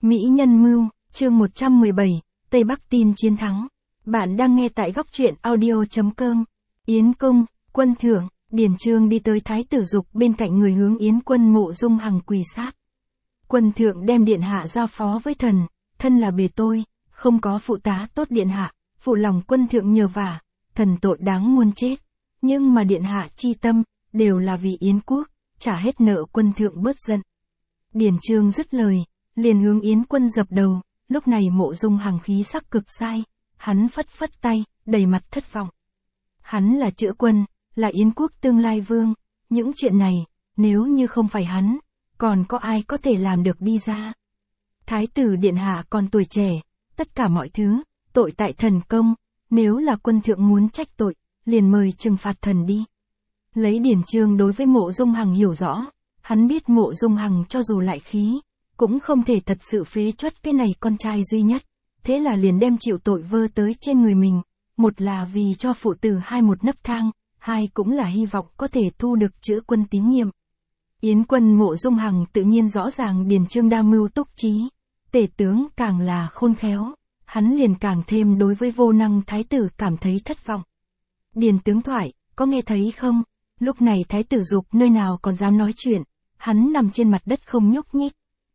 Mỹ Nhân Mưu, chương 117, Tây Bắc tin chiến thắng. Bạn đang nghe tại góc truyện audio.com. Yến Cung, Quân Thượng, Điền Chương đi tới Thái tử Dục bên cạnh người hướng Yến Quân Mộ Dung Hằng quỳ sát. Quân Thượng đem điện hạ giao phó với thần, thân là bề tôi, không có phụ tá tốt điện hạ, phụ lòng Quân Thượng nhờ vả, thần tội đáng muôn chết. Nhưng mà điện hạ chi tâm, đều là vì Yến quốc, trả hết nợ Quân Thượng bớt giận. Điền Chương dứt lời, liền hướng Yến Quân dập đầu, lúc này Mộ Dung Hằng khí sắc cực sai, hắn phất phất tay, đầy mặt thất vọng. Hắn là Chữ Quân, là Yến quốc tương lai vương, những chuyện này, nếu như không phải hắn, còn có ai có thể làm được đi ra. Thái tử điện hạ còn tuổi trẻ, tất cả mọi thứ, tội tại thần công, nếu là Quân Thượng muốn trách tội, liền mời trừng phạt thần đi. Lấy Điền Chương đối với Mộ Dung Hằng hiểu rõ, hắn biết Mộ Dung Hằng cho dù lại khí, cũng không thể thật sự phế truất cái này con trai duy nhất, thế là liền đem chịu tội vơ tới trên người mình, một là vì cho phụ tử hai một nấc thang, hai cũng là hy vọng có thể thu được Chữ Quân tín nhiệm. Yến Quân Mộ Dung Hằng tự nhiên rõ ràng Điền Chương đa mưu túc trí, tể tướng càng là khôn khéo, hắn liền càng thêm đối với vô năng thái tử cảm thấy thất vọng. Điền tướng thoại, có nghe thấy không? Lúc này thái tử Dục nơi nào còn dám nói chuyện, hắn nằm trên mặt đất không nhúc nhích.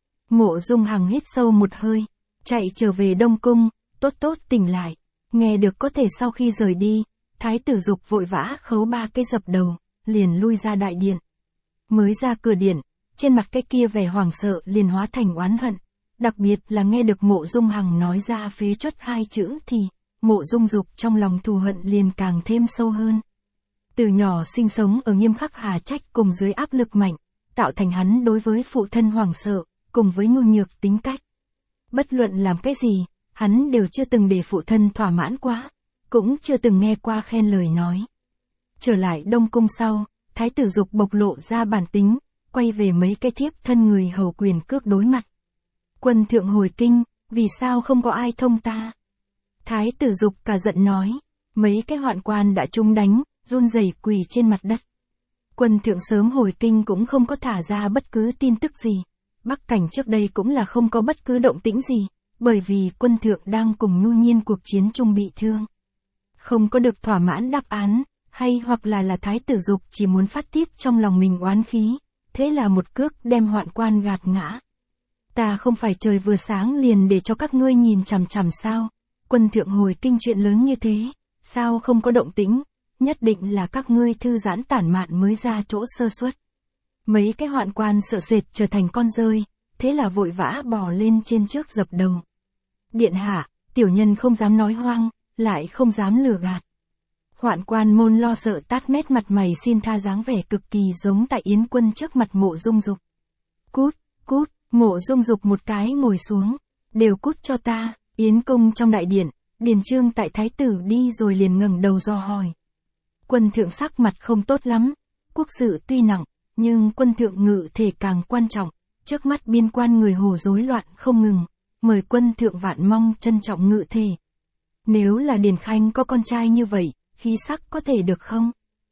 Mộ Dung Hằng hít sâu một hơi, chạy trở về Đông Cung, tốt tốt tỉnh lại, nghe được có thể sau khi rời đi, thái tử Dục vội vã khấu ba cái dập đầu, liền lui ra đại điện. Mới ra cửa điện, trên mặt cái kia vẻ hoảng sợ liền hóa thành oán hận, đặc biệt là nghe được Mộ Dung Hằng nói ra phế truất hai chữ thì, Mộ Dung Dục trong lòng thù hận liền càng thêm sâu hơn. Từ nhỏ sinh sống ở nghiêm khắc hà trách cùng dưới áp lực mạnh, tạo thành hắn đối với phụ thân hoảng sợ, cùng với nhu nhược tính cách. Bất luận làm cái gì, hắn đều chưa từng để phụ thân thỏa mãn quá, cũng chưa từng nghe qua khen lời nói. Trở lại Đông Cung sau, thái tử Dục bộc lộ ra bản tính, quay về mấy cái thiếp thân người hầu quyền cước đối mặt. Quân Thượng hồi kinh, vì sao không có ai thông ta? Thái tử Dục cả giận nói, mấy cái hoạn quan đã trúng đánh, run rẩy quỳ trên mặt đất. Quân Thượng sớm hồi kinh cũng không có thả ra bất cứ tin tức gì. Bắc cảnh trước đây cũng là không có bất cứ động tĩnh gì, bởi vì Quân Thượng đang cùng Nhu Nhiên cuộc chiến chung bị thương. Không có được thỏa mãn đáp án, hay hoặc là thái tử Dục chỉ muốn phát tiết trong lòng mình oán khí, thế là một cước đem hoạn quan gạt ngã. Ta không phải trời vừa sáng liền để cho các ngươi nhìn chằm chằm sao? Quân Thượng hồi kinh chuyện lớn như thế, sao không có động tĩnh? Nhất định là các ngươi thư giãn tản mạn mới ra chỗ sơ suất. Mấy cái hoạn quan sợ sệt trở thành con rơi, thế là vội vã bò lên trên trước dập đầu. Điện hạ, tiểu nhân không dám nói hoang, lại không dám lừa gạt. Hoạn quan môn lo sợ tát mét mặt mày xin tha dáng vẻ cực kỳ giống tại Yến Quân trước mặt Mộ Dung Dục. Cút, cút, Mộ Dung Dục một cái ngồi xuống, đều cút cho ta. Yến Cung trong đại điện, Điền Chương tại thái tử đi rồi liền ngẩng đầu dò hỏi. Quân Thượng sắc mặt không tốt lắm, quốc sự tuy nặng, nhưng Quân Thượng ngự thể càng quan trọng, trước mắt biên quan người Hồ rối loạn không ngừng, mời Quân Thượng vạn mong trân trọng ngự thể. Nếu là Điền Khanh có con trai như vậy, khí sắc có thể được không?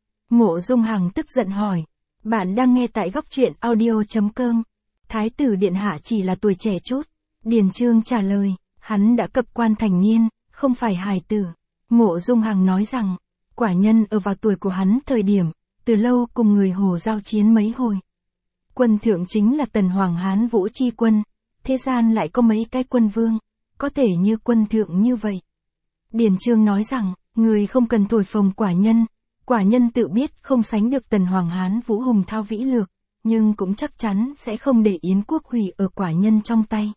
Mộ Dung Hằng tức giận hỏi, bạn đang nghe tại góc truyện audio.com. Thái tử điện hạ chỉ là tuổi trẻ chút. Điền Chương trả lời, hắn đã cập quan thành niên, không phải hài tử. Mộ Dung Hằng nói rằng, quả nhân ở vào tuổi của hắn thời điểm, từ lâu cùng người Hồ giao chiến mấy hồi. Quân Thượng chính là Tần Hoàng Hán Vũ Chi Quân, thế gian lại có mấy cái quân vương, có thể như Quân Thượng như vậy. Điền Chương nói rằng, người không cần thổi phồng quả nhân tự biết không sánh được Tần Hoàng Hán Vũ hùng thao vĩ lược, nhưng cũng chắc chắn sẽ không để Yến quốc hủy ở quả nhân trong tay.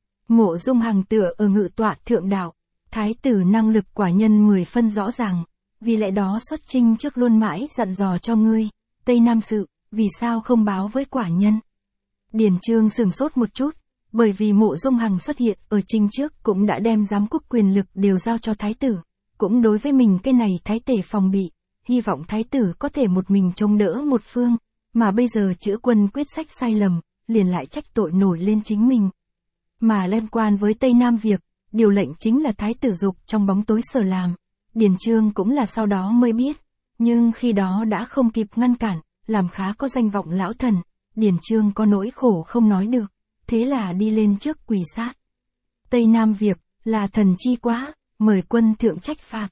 Mộ Dung Hằng tựa ở ngự tọa thượng đạo, thái tử năng lực quả nhân 10 phân rõ ràng, vì lẽ đó xuất chinh trước luôn mãi dặn dò cho ngươi, Tây Nam sự, vì sao không báo với quả nhân? Điền Chương sửng sốt một chút, bởi vì Mộ Dung Hằng xuất hiện ở chinh trước cũng đã đem giám quốc quyền lực đều giao cho thái tử, cũng đối với mình cái này thái tể phòng bị, hy vọng thái tử có thể một mình chống đỡ một phương, mà bây giờ Chữ Quân quyết sách sai lầm, liền lại trách tội nổi lên chính mình. Mà liên quan với Tây Nam việc, điều lệnh chính là thái tử Dục trong bóng tối sở làm, Điền Chương cũng là sau đó mới biết, nhưng khi đó đã không kịp ngăn cản, làm khá có danh vọng lão thần, Điền Chương có nỗi khổ không nói được, thế là đi lên trước quỳ sát. Tây Nam Việc, là thần chi quá, mời quân thượng trách phạt.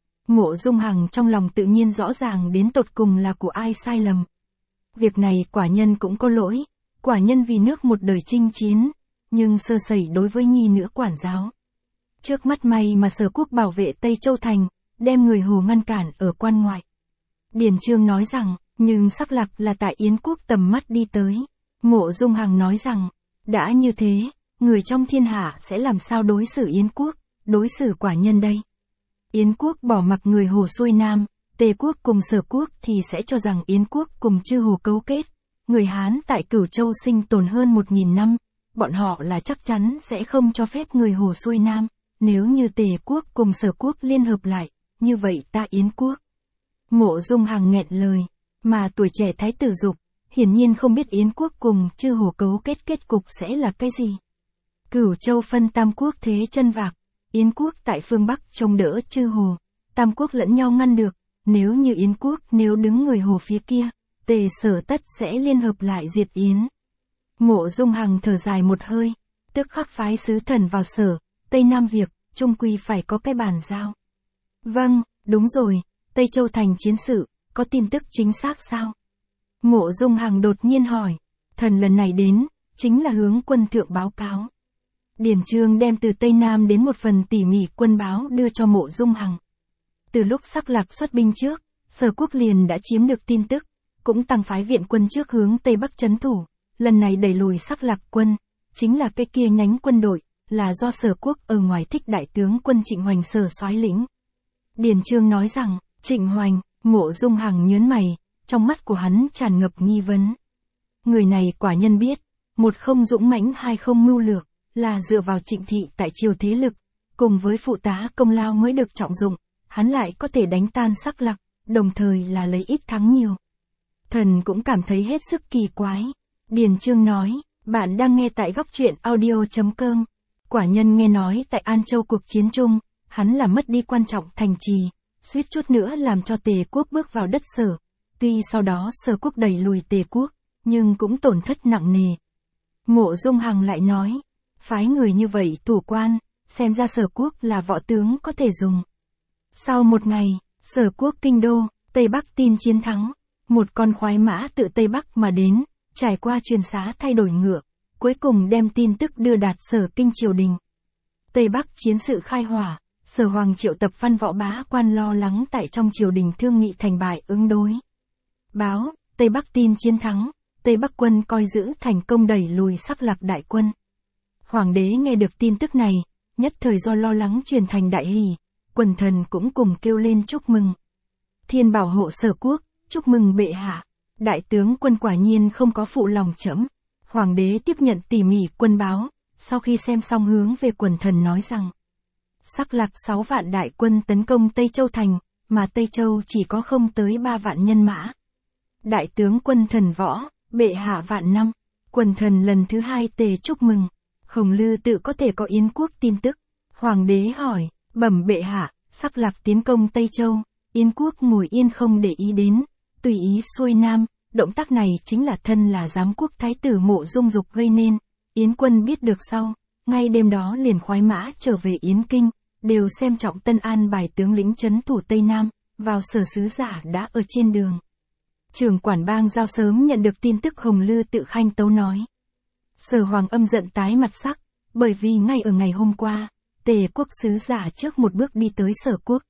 Mộ Dung Hằng trong lòng tự nhiên rõ ràng đến tột cùng là của ai sai lầm. Việc này quả nhân cũng có lỗi, quả nhân vì nước một đời chinh chiến, nhưng sơ sẩy đối với nhi nữ quản giáo. Trước mắt may mà Sở Quốc bảo vệ Tây Châu Thành, đem người Hồ ngăn cản ở quan ngoại. Điền Chương nói rằng, nhưng Sắc Lạc là tại Yến Quốc tầm mắt đi tới. Mộ Dung Hằng nói rằng, đã như thế, người trong thiên hạ sẽ làm sao đối xử Yến Quốc, đối xử quả nhân đây. Yến Quốc bỏ mặc người Hồ xuôi Nam, Tề Quốc cùng Sở Quốc thì sẽ cho rằng Yến Quốc cùng chư Hồ cấu kết. Người Hán tại Cửu Châu sinh tồn hơn 1000 năm, bọn họ là chắc chắn sẽ không cho phép người Hồ xuôi Nam. Nếu như Tề Quốc cùng Sở Quốc liên hợp lại, như vậy ta Yến Quốc. Mộ Dung Hằng nghẹn lời, mà tuổi trẻ thái tử Dục, hiển nhiên không biết Yến Quốc cùng chư Hồ cấu kết cục sẽ là cái gì. Cửu Châu phân Tam Quốc thế chân vạc, Yến Quốc tại phương Bắc chống đỡ chư Hồ, Tam Quốc lẫn nhau ngăn được, nếu như Yến Quốc nếu đứng người Hồ phía kia, Tề Sở tất sẽ liên hợp lại diệt Yến. Mộ Dung Hằng thở dài một hơi, tức khắc phái sứ thần vào Sở, Tây Nam Việc, chung quy phải có cái bàn giao. Vâng, đúng rồi, Tây Châu Thành chiến sự, có tin tức chính xác sao? Mộ Dung Hằng đột nhiên hỏi, thần lần này đến, chính là hướng quân thượng báo cáo. Điền Chương đem từ Tây Nam đến một phần tỉ mỉ quân báo đưa cho Mộ Dung Hằng. Từ lúc Sắc Lạc xuất binh trước, Sở Quốc liền đã chiếm được tin tức, cũng tăng phái viện quân trước hướng Tây Bắc trấn thủ, lần này đẩy lùi Sắc Lạc quân, chính là cái kia nhánh quân đội, là do Sở Quốc ở ngoài thích đại tướng quân Trịnh Hoành Sở soái lĩnh. Điền Chương nói rằng, Trịnh Hoành, Mộ Dung Hằng nhớn mày, trong mắt của hắn tràn ngập nghi vấn. Người này quả nhân biết, một không dũng mãnh hai không mưu lược, là dựa vào Trịnh thị tại triều thế lực, cùng với phụ tá công lao mới được trọng dụng, hắn lại có thể đánh tan Sắc Lạc, đồng thời là lấy ít thắng nhiều. Thần cũng cảm thấy hết sức kỳ quái. Điền Chương nói, bạn đang nghe tại góc truyện audio.com. Quả nhân nghe nói tại An Châu cuộc chiến chung, hắn là mất đi quan trọng thành trì, suýt chút nữa làm cho Tề Quốc bước vào đất Sở. Tuy sau đó Sở Quốc đẩy lùi Tề Quốc, nhưng cũng tổn thất nặng nề. Mộ Dung Hằng lại nói, phái người như vậy thủ quan, xem ra Sở Quốc là võ tướng có thể dùng. Sau một ngày, Sở Quốc kinh đô, Tây Bắc tin chiến thắng, một con khoái mã tự Tây Bắc mà đến, trải qua truyền xá thay đổi ngựa, cuối cùng đem tin tức đưa đạt Sở Kinh triều đình. Tây Bắc chiến sự khai hỏa, Sở Hoàng triệu tập văn võ bá quan lo lắng tại trong triều đình thương nghị thành bại ứng đối. Báo, Tây Bắc tin chiến thắng, Tây Bắc quân coi giữ thành công đẩy lùi Sắc Lạc đại quân. Hoàng đế nghe được tin tức này, nhất thời do lo lắng truyền thành đại hỷ, quần thần cũng cùng kêu lên chúc mừng. Thiên bảo hộ Sở Quốc, chúc mừng bệ hạ, đại tướng quân quả nhiên không có phụ lòng trẫm. Hoàng đế tiếp nhận tỉ mỉ quân báo, sau khi xem xong hướng về quần thần nói rằng, Sắc Lạc 6 vạn đại quân tấn công Tây Châu Thành, mà Tây Châu chỉ có không tới 3 vạn nhân mã. Đại tướng quân thần võ, bệ hạ vạn năm, quần thần lần thứ hai tề chúc mừng. Hồng Lư tự có thể có Yến Quốc tin tức. Hoàng đế hỏi, bẩm bệ hạ, Sắc Lạc tiến công Tây Châu, Yến Quốc ngồi yên không để ý đến, tùy ý xuôi Nam, động tác này chính là thân là giám quốc thái tử Mộ Dung Dục gây nên. Yến quân biết được sau, ngay đêm đó liền khoái mã trở về Yến Kinh, đều xem trọng Tân An bài tướng lĩnh trấn thủ Tây Nam, vào Sở sứ giả đã ở trên đường. Trưởng quản bang giao sớm nhận được tin tức Hồng Lư tự khanh tấu nói. Sở Hoàng âm giận tái mặt sắc, bởi vì ngay ở ngày hôm qua, Tề Quốc sứ giả trước một bước đi tới Sở Quốc.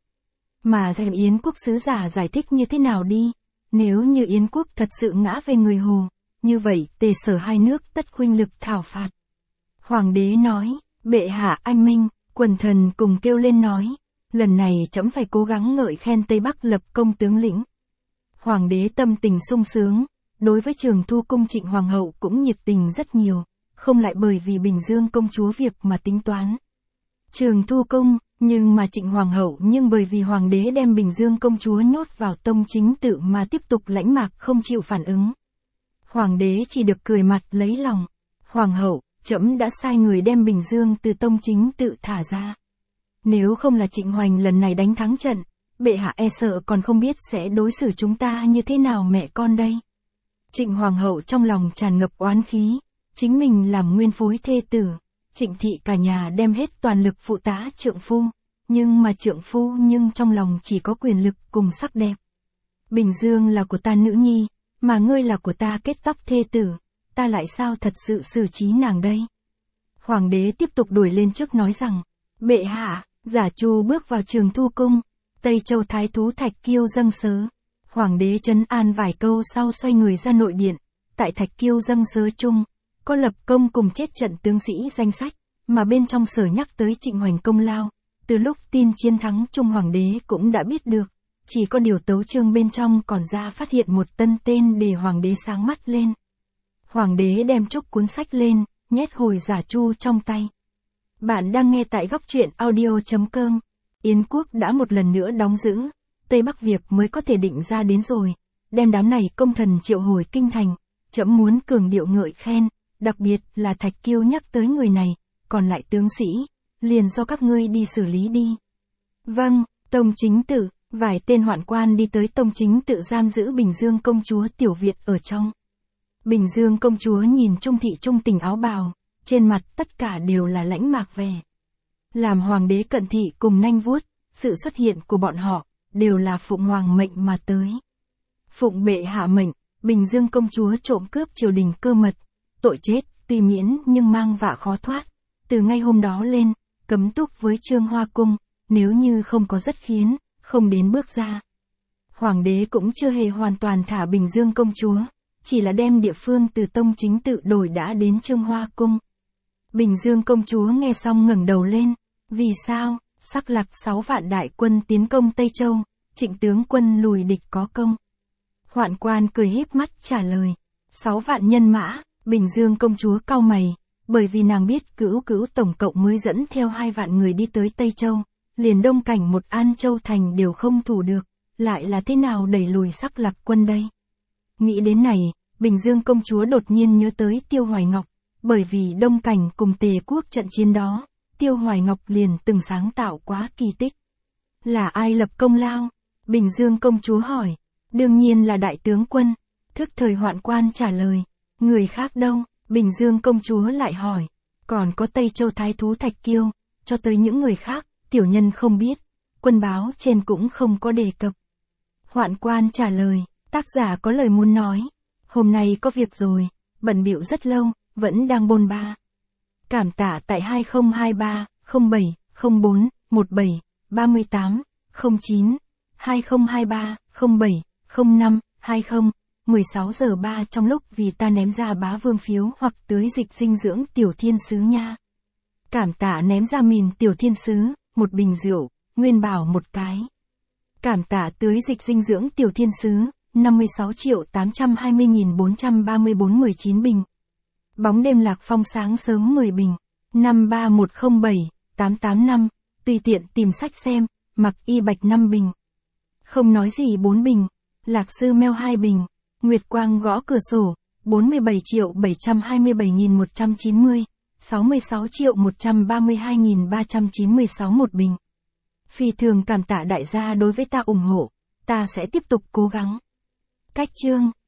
Mà thèm Yến Quốc sứ giả giải thích như thế nào đi, nếu như Yến Quốc thật sự ngã về người Hồ, như vậy Tề Sở hai nước tất khuynh lực thảo phạt. Hoàng đế nói, bệ hạ anh minh, quần thần cùng kêu lên nói, lần này trẫm phải cố gắng ngợi khen Tây Bắc lập công tướng lĩnh. Hoàng đế tâm tình sung sướng, đối với Trường Thu cung Trịnh Hoàng hậu cũng nhiệt tình rất nhiều, không lại bởi vì Bình Dương công chúa việc mà tính toán. Trường Thu cung, nhưng mà Trịnh Hoàng hậu nhưng bởi vì Hoàng đế đem Bình Dương công chúa nhốt vào tông chính tự mà tiếp tục lãnh mạc không chịu phản ứng. Hoàng đế chỉ được cười mặt lấy lòng. Hoàng hậu, trẫm đã sai người đem Bình Dương từ tông chính tự thả ra. Nếu không là Trịnh Hoành lần này đánh thắng trận, bệ hạ e sợ còn không biết sẽ đối xử chúng ta như thế nào mẹ con đây. Trịnh Hoàng hậu trong lòng tràn ngập oán khí, chính mình làm nguyên phối thê tử, Trịnh thị cả nhà đem hết toàn lực phụ tá trượng phu, nhưng trong lòng chỉ có quyền lực cùng sắc đẹp. Bình Dương là của ta nữ nhi, mà ngươi là của ta kết tóc thê tử, ta lại sao thật sự xử trí nàng đây? Hoàng đế tiếp tục đuổi lên trước nói rằng, bệ hạ, Giả Chu bước vào Trường Thu cung, Tây Châu thái thú Thạch Kiêu dâng sớ. Hoàng đế trấn an vài câu sau xoay người ra nội điện, tại Thạch Kiêu dâng sớ chung, có lập công cùng chết trận tướng sĩ danh sách, mà bên trong sở nhắc tới Trịnh Hoành công lao, từ lúc tin chiến thắng Trung Hoàng đế cũng đã biết được, chỉ có điều tấu chương bên trong còn ra phát hiện một tân tên để Hoàng đế sáng mắt lên. Hoàng đế đem chúc cuốn sách lên, nhét hồi Giả Chu trong tay. Bạn đang nghe tại góc truyện audio.com. Yến quốc đã một lần nữa đóng giữ, Tây Bắc việc mới có thể định ra đến rồi, đem đám này công thần triệu hồi kinh thành, trẫm muốn cường điệu ngợi khen, đặc biệt là Thạch Kiêu nhắc tới người này, còn lại tướng sĩ, liền do các ngươi đi xử lý đi. Vâng, Tông Chính Tự, vài tên hoạn quan đi tới Tông Chính Tự giam giữ Bình Dương công chúa Tiểu Việt ở trong. Bình Dương công chúa nhìn Trung thị trung tình áo bào, trên mặt tất cả đều là lãnh mạc vẻ. Làm hoàng đế cận thị cùng nanh vuốt, sự xuất hiện của bọn họ, đều là phụng hoàng mệnh mà tới. Phụng bệ hạ mệnh, Bình Dương công chúa trộm cướp triều đình cơ mật, tội chết, tuy miễn nhưng mang vạ khó thoát. Từ ngay hôm đó lên, cấm túc với Trương Hoa cung, nếu như không có rất khiến, không đến bước ra. Hoàng đế cũng chưa hề hoàn toàn thả Bình Dương công chúa, chỉ là đem địa phương từ Tông Chính Tự đổi đã đến Trương Hoa cung. Bình Dương công chúa nghe xong ngẩng đầu lên, vì sao? Sắc Lạc 6 vạn đại quân tiến công Tây Châu, Trịnh tướng quân lùi địch có công. Hoạn quan cười híp mắt trả lời, 6 vạn nhân mã. Bình Dương công chúa cau mày, bởi vì nàng biết Cữu tổng cộng mới dẫn theo 2 vạn người đi tới Tây Châu, liền Đông Cảnh một An Châu thành đều không thủ được, lại là thế nào đẩy lùi Sắc Lạc quân đây? Nghĩ đến này, Bình Dương công chúa đột nhiên nhớ tới Tiêu Hoài Ngọc, bởi vì Đông Cảnh cùng Tề quốc trận chiến đó, Tiêu Hoài Ngọc liền từng sáng tạo quá kỳ tích. Là ai lập công lao? Bình Dương công chúa hỏi. Đương nhiên là đại tướng quân. Thức thời hoạn quan trả lời. Người khác đâu? Bình Dương công chúa lại hỏi. Còn có Tây Châu thái thú Thạch Kiêu, cho tới những người khác, tiểu nhân không biết. Quân báo trên cũng không có đề cập. Hoạn quan trả lời. Tác giả có lời muốn nói. Hôm nay có việc rồi, bận bịu rất lâu, vẫn đang bôn ba. Cảm tạ tại 2023 07 04 17 38 09 2023 07 05 20 16 giờ 3 trong lúc vì ta ném ra bá vương phiếu hoặc tưới dịch dinh dưỡng tiểu thiên sứ nha. Cảm tạ ném ra mìn tiểu thiên sứ, một bình rượu, nguyên bảo một cái. Cảm tạ tưới dịch dinh dưỡng tiểu thiên sứ, 56.820.434 19 bình. Bóng đêm Lạc Phong sáng sớm 10 bình. 53107 885, tùy tiện tìm sách xem, Mặc Y Bạch 5 bình. Không nói gì 4 bình. Lạc Sư Meo 2 bình. Nguyệt Quang gõ cửa sổ, 47.727.190, 66.132.396 một bình. Phi thường cảm tạ đại gia đối với ta ủng hộ, ta sẽ tiếp tục cố gắng. Cách chương